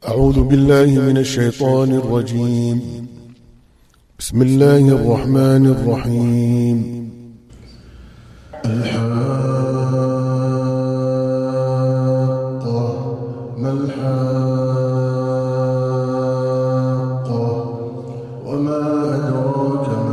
أعوذ بالله من الشيطان الرجيم. بسم الله الرحمن الرحيم. الحاقة ما الحاقة وما أدراك ما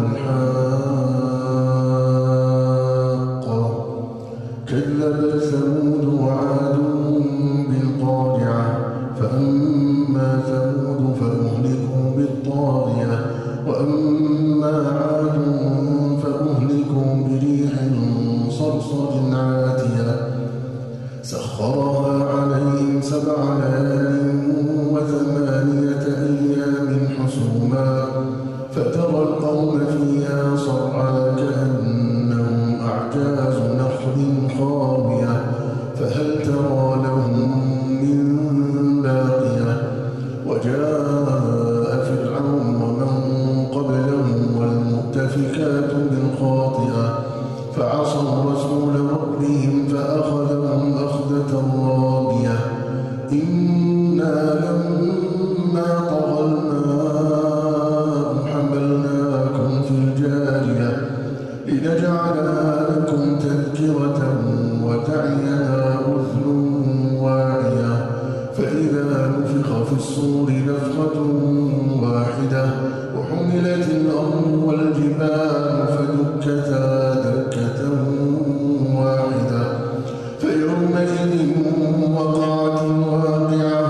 الحاقة كذبت ثمود وعاد بالقارعة فأما ثمود فأهلكوا بالطاغية وأما عاد فأهلكوا بريح صرصر عاتية سخرها عليهم 7 ليال و8 أيام حسوما فترى القوم فيها صرعى كأنهم أعجاز نخل خاوية فهل ترى لهم من باقية وجاء فرعون ومن قبله والمؤتفكات بالخاطئة فعصوا رسول ربهم فأخذهم أخذة رابية إنا لما طغى الماء حملناكم في الجارية لنجعلها لكم تذكرة وتعيها أذن واعية فإذا نفخ في الصور نفخة واحدة وحملت الأرض والجبال فدكتا دكة واحدة فيومئذ وقعت الواقعة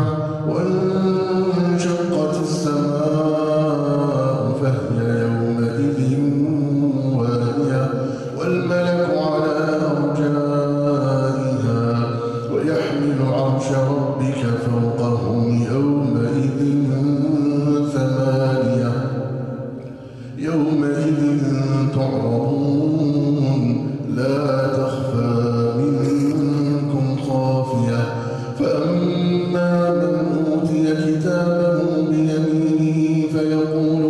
وانشقت السماء فهي يومئذ واهية والملك على أرجائها ويحمل عرش ربك فوقهم يومئذ 8 يومئذ تعرضون لا تخفى منكم خافية فأما من أوتي كتابه بيمينه فيقول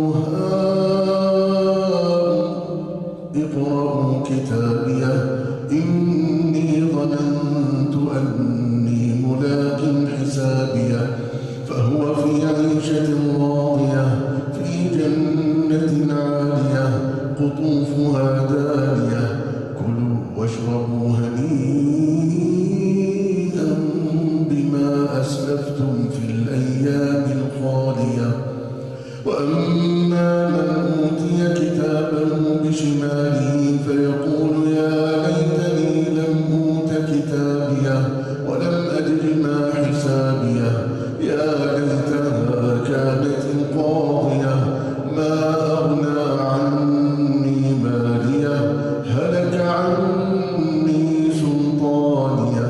هاؤم اقرءوا كتابيه إني ظننت أني ملاق حسابيه فهو في عيشة راضية في جنة عالية قطوفها دانية كلوا واشربوا هنيئا بما أسلفتم في الأيام الخالية وأما من أوتي كتابه بشماله فيقول يا ليتني لم أوت كتابيه ولم أدر ما حسابيه يا ليتها كانت القاضية ما أغنى عني ماليه هلك عني سلطانيه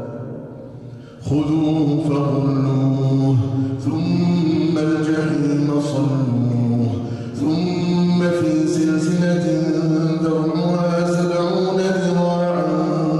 خذوه فغلوه ثم الجحيم صلوه ثم في سلسلة ذرعها 70 ذراعا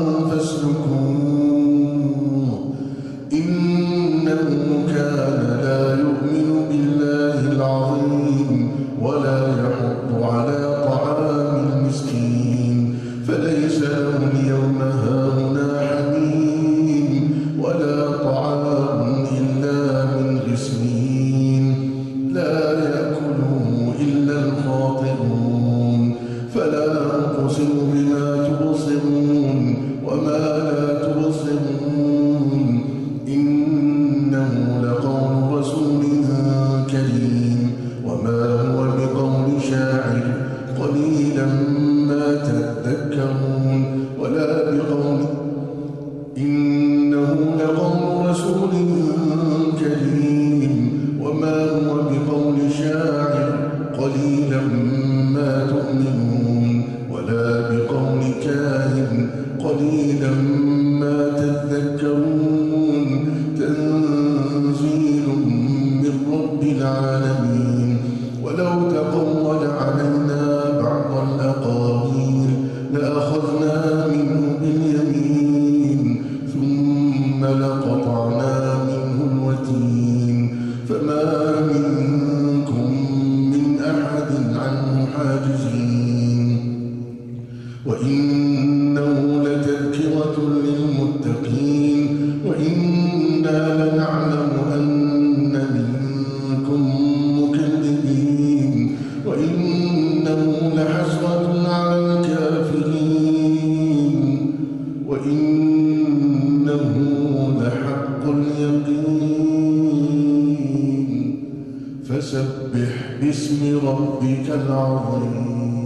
فاسلكوه إنه كان لا يؤمن بالله العظيم ولا يحض على طعام المسكين فليس له اليوم هاهنا حميم ولا طعام إلا من غسلين لا يأكله إلا الخاطئون فلا أقسم بما تبصرون وما لا تبصرون إنه لقول لحسرة على الكافرين وإنه لحق اليقين فسبح باسم ربك العظيم